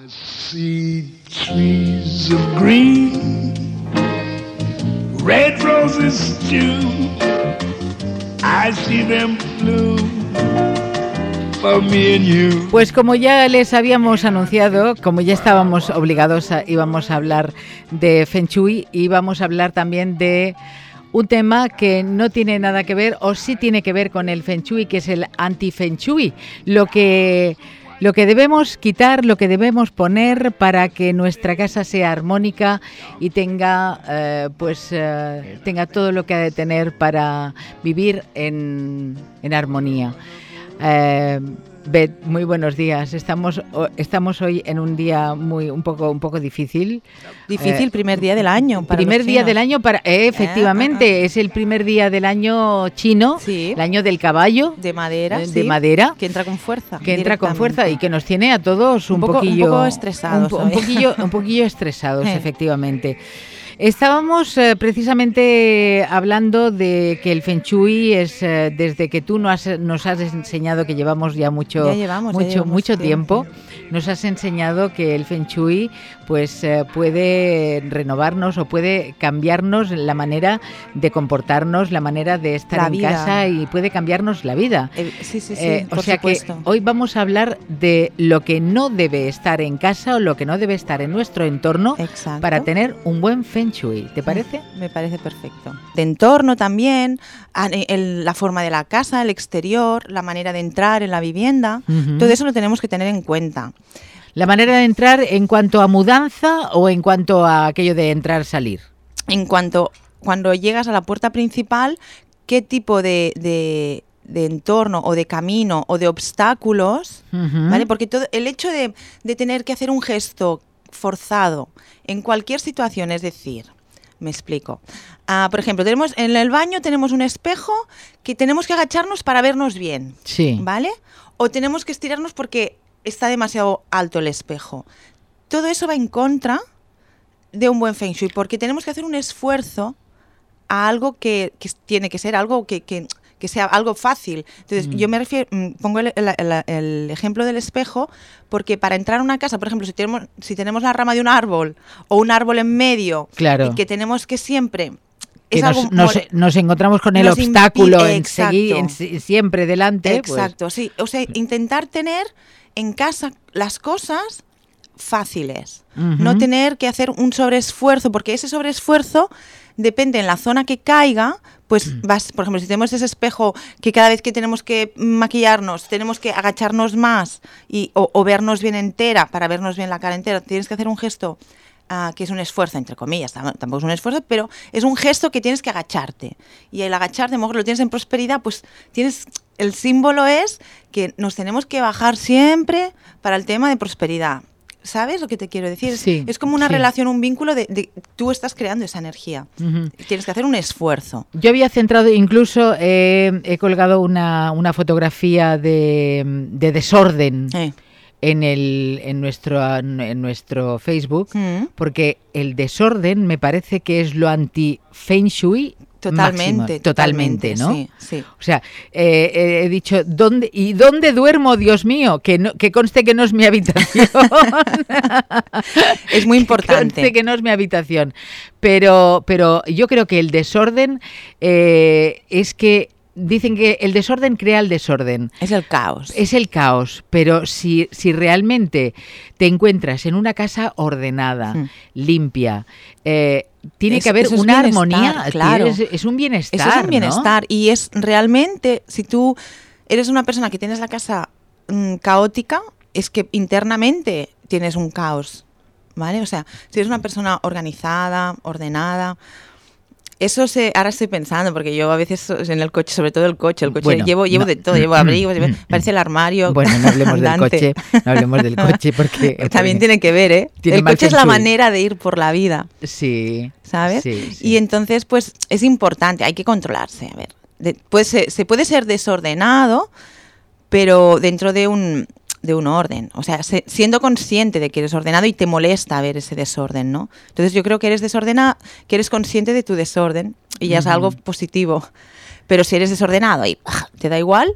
See trees of green, red roses too. I see them bloom for me and you. Pues como ya les habíamos anunciado, como ya estábamos obligados, íbamos a hablar de Feng Shui y vamos a hablar también de un tema que no tiene nada que ver, o sí tiene que ver con el Feng Shui, que es el anti-Feng Shui. Lo que debemos quitar, lo que debemos poner para que nuestra casa sea armónica y tenga todo lo que ha de tener para vivir en armonía. Beth, muy buenos días. Estamos hoy en un día un poco difícil. Difícil, primer día del año. Primer día del año efectivamente, es el primer día del año chino, sí. El año del caballo. De madera, de madera. Que entra con fuerza. Que entra con fuerza y que nos tiene a todos un poco estresados. Un poquillo estresados, efectivamente. Estábamos precisamente hablando de que el Feng Shui es, desde que tú nos has enseñado, que llevamos ya mucho tiempo, nos has enseñado que el Feng Shui pues puede renovarnos o puede cambiarnos la manera de comportarnos, la manera de estar en casa y puede cambiarnos la vida. Sí, o sea supuesto. Que hoy vamos a hablar de lo que no debe estar en casa o lo que no debe estar en nuestro entorno. Exacto. Para tener un buen Feng Shui. ¿Te parece? Me parece perfecto. De entorno también, la forma de la casa, el exterior, la manera de entrar en la vivienda, todo eso lo tenemos que tener en cuenta. ¿La manera de entrar en cuanto a mudanza o en cuanto a aquello de entrar-salir? En cuanto, cuando llegas a la puerta principal, ¿qué tipo de entorno o de camino o de obstáculos? ¿Vale? Porque todo el hecho de tener que hacer un gesto forzado en cualquier situación, es decir, me explico. Por ejemplo, en el baño tenemos un espejo que tenemos que agacharnos para vernos bien, sí. ¿Vale? O tenemos que estirarnos porque está demasiado alto el espejo. Todo eso va en contra de un buen Feng Shui, porque tenemos que hacer un esfuerzo a algo que tiene que ser algo que sea algo fácil. Entonces, yo me refiero, pongo el ejemplo del espejo, porque para entrar a una casa, por ejemplo, si tenemos la rama de un árbol o un árbol en medio, claro, y que tenemos que siempre... Que nos encontramos con el obstáculo siempre delante. Exacto, pues. Sí. O sea, intentar tener en casa las cosas fáciles. No tener que hacer un sobreesfuerzo, porque ese sobreesfuerzo depende en la zona que caiga. Pues por ejemplo, si tenemos ese espejo que cada vez que tenemos que maquillarnos tenemos que agacharnos más o vernos bien entera, para vernos bien la cara entera, tienes que hacer un gesto que es un esfuerzo, entre comillas, tampoco es un esfuerzo, pero es un gesto que tienes que agacharte. Y el agacharte, a lo mejor lo tienes en prosperidad, pues el símbolo es que nos tenemos que bajar siempre para el tema de prosperidad. ¿Sabes lo que te quiero decir? Sí, es como una relación, un vínculo de tú estás creando esa energía. Tienes que hacer un esfuerzo. Yo había centrado, incluso he colgado una fotografía de desorden en nuestro Facebook, porque el desorden me parece que es lo anti-Feng Shui. Totalmente, ¿no? Sí. O sea, he dicho, ¿dónde duermo, Dios mío? Que conste que no es mi habitación. Es muy importante. Que conste que no es mi habitación. Pero yo creo que el desorden es que dicen que el desorden crea el desorden. Es el caos. Es el caos, pero si realmente te encuentras en una casa ordenada, limpia, tiene que haber una armonía, claro. Es un bienestar. Eso es un bienestar, ¿no? Y es realmente, si tú eres una persona que tienes la casa caótica, es que internamente tienes un caos, ¿vale? O sea, si eres una persona organizada, ordenada... Eso ahora estoy pensando, porque yo a veces en el coche, sobre todo el coche bueno, llevo de todo, llevo abrigos, parece el armario. Bueno, no hablemos del coche, porque... También tiene que ver, ¿eh? El coche es la manera de ir por la vida. Sí. ¿Sabes? Sí. Y entonces, pues, es importante, hay que controlarse. A ver, se puede ser desordenado, pero dentro de un orden, o sea, siendo consciente de que eres ordenado y te molesta ver ese desorden, ¿no? Entonces yo creo que eres desordenado, que eres consciente de tu desorden y ya es algo positivo. Pero si eres desordenado y te da igual,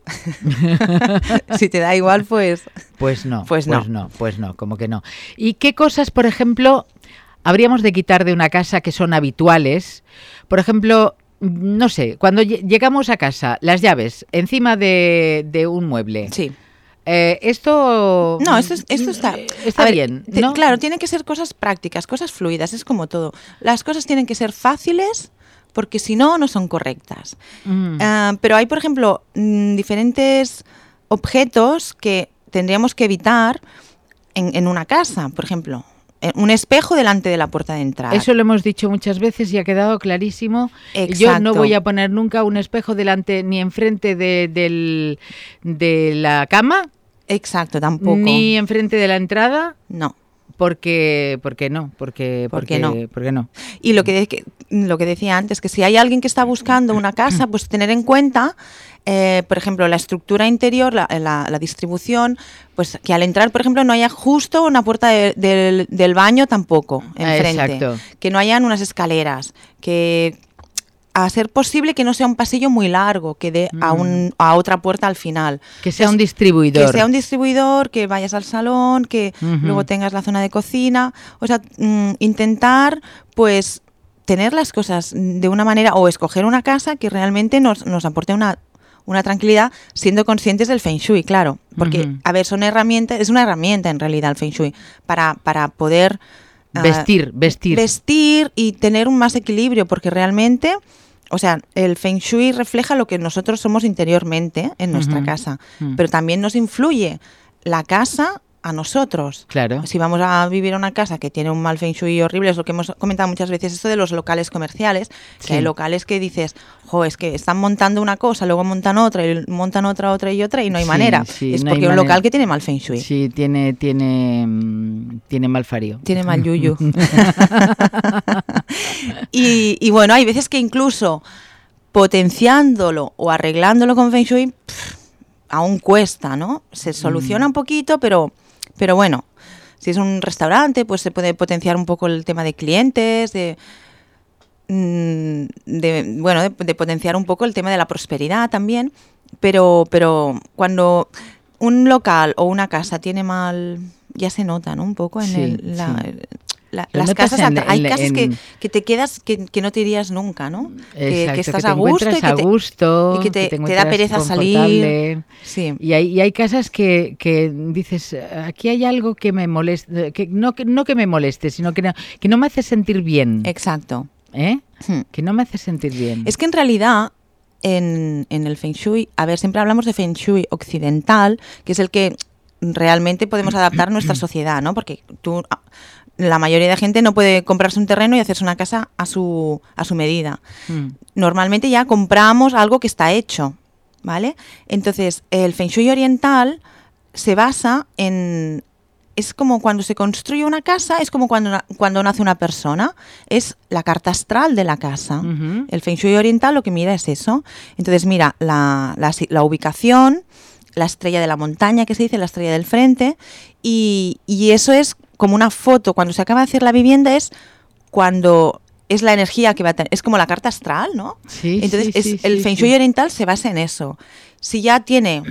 si te da igual, pues no, pues no, como que no. ¿Y qué cosas, por ejemplo, habríamos de quitar de una casa que son habituales? Por ejemplo, no sé, cuando llegamos a casa, las llaves encima de un mueble. Sí. Esto está bien, ¿no? Claro, tienen que ser cosas prácticas, cosas fluidas, es como todo. Las cosas tienen que ser fáciles porque si no, no son correctas. Pero hay, por ejemplo, diferentes objetos que tendríamos que evitar en una casa, por ejemplo. Un espejo delante de la puerta de entrada. Eso lo hemos dicho muchas veces y ha quedado clarísimo. Exacto. Yo no voy a poner nunca un espejo delante ni enfrente de la cama. Exacto, tampoco. Ni enfrente de la entrada. No. ¿Por qué no? ¿Por qué no? Y lo que decía antes, que si hay alguien que está buscando una casa, pues tener en cuenta, por ejemplo, la estructura interior, la distribución, pues que al entrar, por ejemplo, no haya justo una puerta del baño tampoco enfrente. Exacto. Que no hayan unas escaleras, que a ser posible que no sea un pasillo muy largo, que dé a otra puerta al final. Que sea un distribuidor. Que sea un distribuidor, que vayas al salón, que luego tengas la zona de cocina. O sea, intentar, pues, tener las cosas de una manera, o escoger una casa que realmente nos aporte una tranquilidad, siendo conscientes del Feng Shui, claro. Porque, a ver, es una herramienta en realidad el Feng Shui para poder... Vestir y tener un más equilibrio, porque realmente, o sea, el Feng Shui refleja lo que nosotros somos interiormente en nuestra casa, pero también nos influye la casa a nosotros. Claro. Si vamos a vivir en una casa que tiene un mal Feng Shui horrible, es lo que hemos comentado muchas veces, esto de los locales comerciales, que hay locales que dices, es que están montando una cosa, luego montan otra, y montan otra y otra, y no hay manera. Es porque un local que tiene mal Feng Shui. Sí, tiene mal fario. Tiene mal yuyu. y bueno, hay veces que incluso potenciándolo o arreglándolo con Feng Shui, aún cuesta, ¿no? Se soluciona un poquito, pero bueno, si es un restaurante, pues se puede potenciar un poco el tema de clientes, de potenciar un poco el tema de la prosperidad también, pero cuando un local o una casa tiene mal, ya se nota, ¿no? Un poco en las casas, hay casas que te quedas, que no te irías nunca, ¿no? Exacto, que estás a gusto y que te da pereza salir. Sí. Y hay casas que dices, aquí hay algo que me molesta, no que me moleste, sino que no me hace sentir bien. Exacto. Que no me hace sentir bien. Es que en realidad en el Feng Shui, a ver, siempre hablamos de Feng Shui occidental, que es el que realmente podemos adaptar a nuestra sociedad, ¿no? Porque la mayoría de gente no puede comprarse un terreno y hacerse una casa a su medida. Normalmente ya compramos algo que está hecho, ¿vale? Entonces, el Feng Shui oriental se basa en... Es como cuando se construye una casa, es como cuando nace una persona. Es la carta astral de la casa. El Feng Shui oriental lo que mira es eso. Entonces mira la ubicación, la estrella de la montaña, que se dice, la estrella del frente, y eso es como una foto. Cuando se acaba de hacer la vivienda es cuando es la energía que va a tener. Es como la carta astral, ¿no? Sí. Entonces el Feng Shui oriental se basa en eso. Si tiene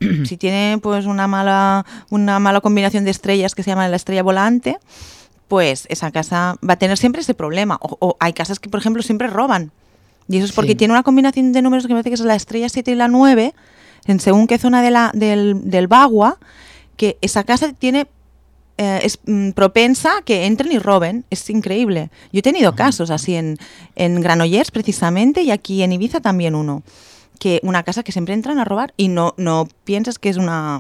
pues una mala combinación de estrellas que se llama la estrella volante, pues esa casa va a tener siempre ese problema. O hay casas que, por ejemplo, siempre roban. Y eso es porque tiene una combinación de números que me parece que es la estrella 7 y la 9, en según qué zona del Bagua, que esa casa tiene... es propensa a que entren y roben. Es increíble. Yo he tenido casos así en Granollers precisamente, y aquí en Ibiza también uno. Que una casa que siempre entran a robar y no piensas que es una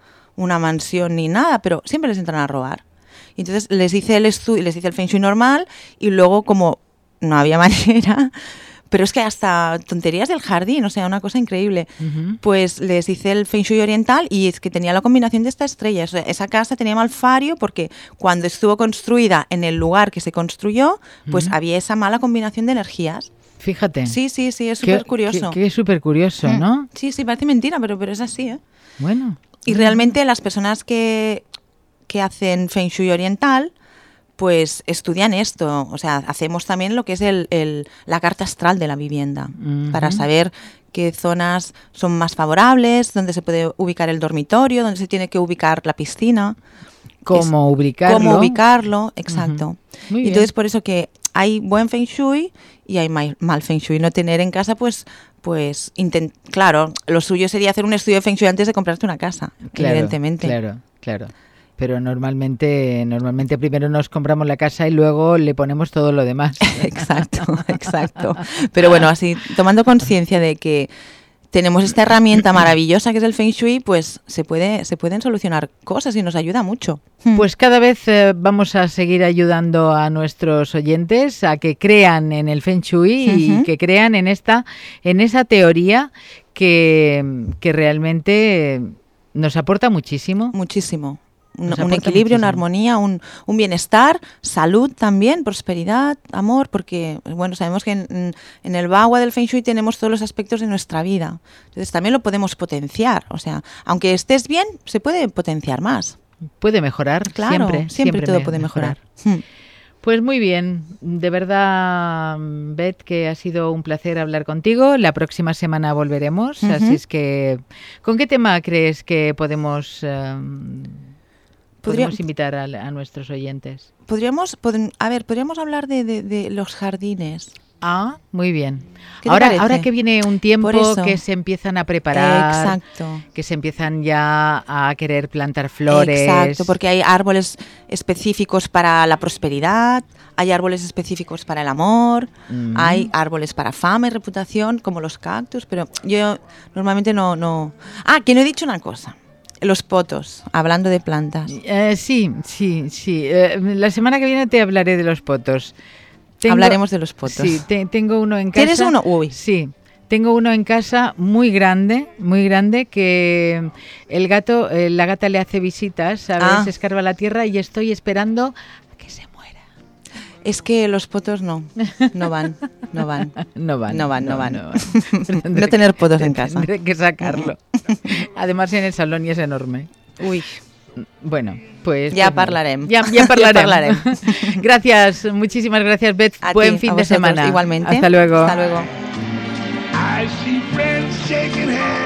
mansión ni nada, pero siempre les entran a robar. Y entonces les hice el Feng Shui normal, y luego, como no había manera, pero es que hasta tonterías del jardín, o sea, una cosa increíble, pues les hice el Feng Shui oriental, y es que tenía la combinación de esta estrella. O sea, esa casa tenía mal fario porque cuando estuvo construida en el lugar que se construyó, pues había esa mala combinación de energías. Fíjate. Sí, es súper curioso. Que es súper curioso, ¿no? Sí, parece mentira, pero es así, ¿eh? Bueno. Y realmente las personas que hacen Feng Shui oriental, pues estudian esto. O sea, hacemos también lo que es la carta astral de la vivienda, para saber qué zonas son más favorables, dónde se puede ubicar el dormitorio, dónde se tiene que ubicar la piscina. Cómo ubicarlo, exacto. Y entonces por eso que hay buen Feng Shui y hay mal Feng Shui. No tener en casa, pues claro, lo suyo sería hacer un estudio de Feng Shui antes de comprarte una casa, evidentemente. Claro. Pero normalmente primero nos compramos la casa y luego le ponemos todo lo demás. Exacto. Pero bueno, así tomando conciencia de que tenemos esta herramienta maravillosa que es el Feng Shui, pues se pueden solucionar cosas y nos ayuda mucho. Pues cada vez vamos a seguir ayudando a nuestros oyentes a que crean en el Feng Shui y que crean en esa teoría que realmente nos aporta muchísimo. Muchísimo. Un equilibrio, una armonía, un bienestar, salud también, prosperidad, amor, porque bueno, sabemos que en el Bagua del Feng Shui tenemos todos los aspectos de nuestra vida. Entonces también lo podemos potenciar. O sea, aunque estés bien, se puede potenciar más. Puede mejorar, claro, siempre todo puede mejorar. Pues muy bien, de verdad, Beth, que ha sido un placer hablar contigo. La próxima semana volveremos, así es que, ¿con qué tema crees que podemos invitar a nuestros oyentes? Podríamos hablar de los jardines. Ah, muy bien. Ahora que viene un tiempo que se empiezan a preparar, que se empiezan ya a querer plantar flores. Exacto, porque hay árboles específicos para la prosperidad, hay árboles específicos para el amor, hay árboles para fama y reputación, como los cactus, pero yo normalmente no... Ah, que no he dicho una cosa. Los potos, hablando de plantas. Sí. La semana que viene te hablaré de los potos. Hablaremos de los potos. Sí, tengo uno en casa. ¿Tienes uno? Uy. Sí, tengo uno en casa muy grande, que la gata le hace visitas, ¿sabes? Escarba la tierra y estoy esperando a que se muera. Es que los potos no van. No tener potos en casa. Tendré que sacarlo. Además en el salón y es enorme. Uy. Bueno, pues... Ya parlarem. Ya parlarem. Gracias, muchísimas gracias, Beth. Buen fin de semana. Igualmente. Hasta luego. Hasta luego. I see friends shaking hands.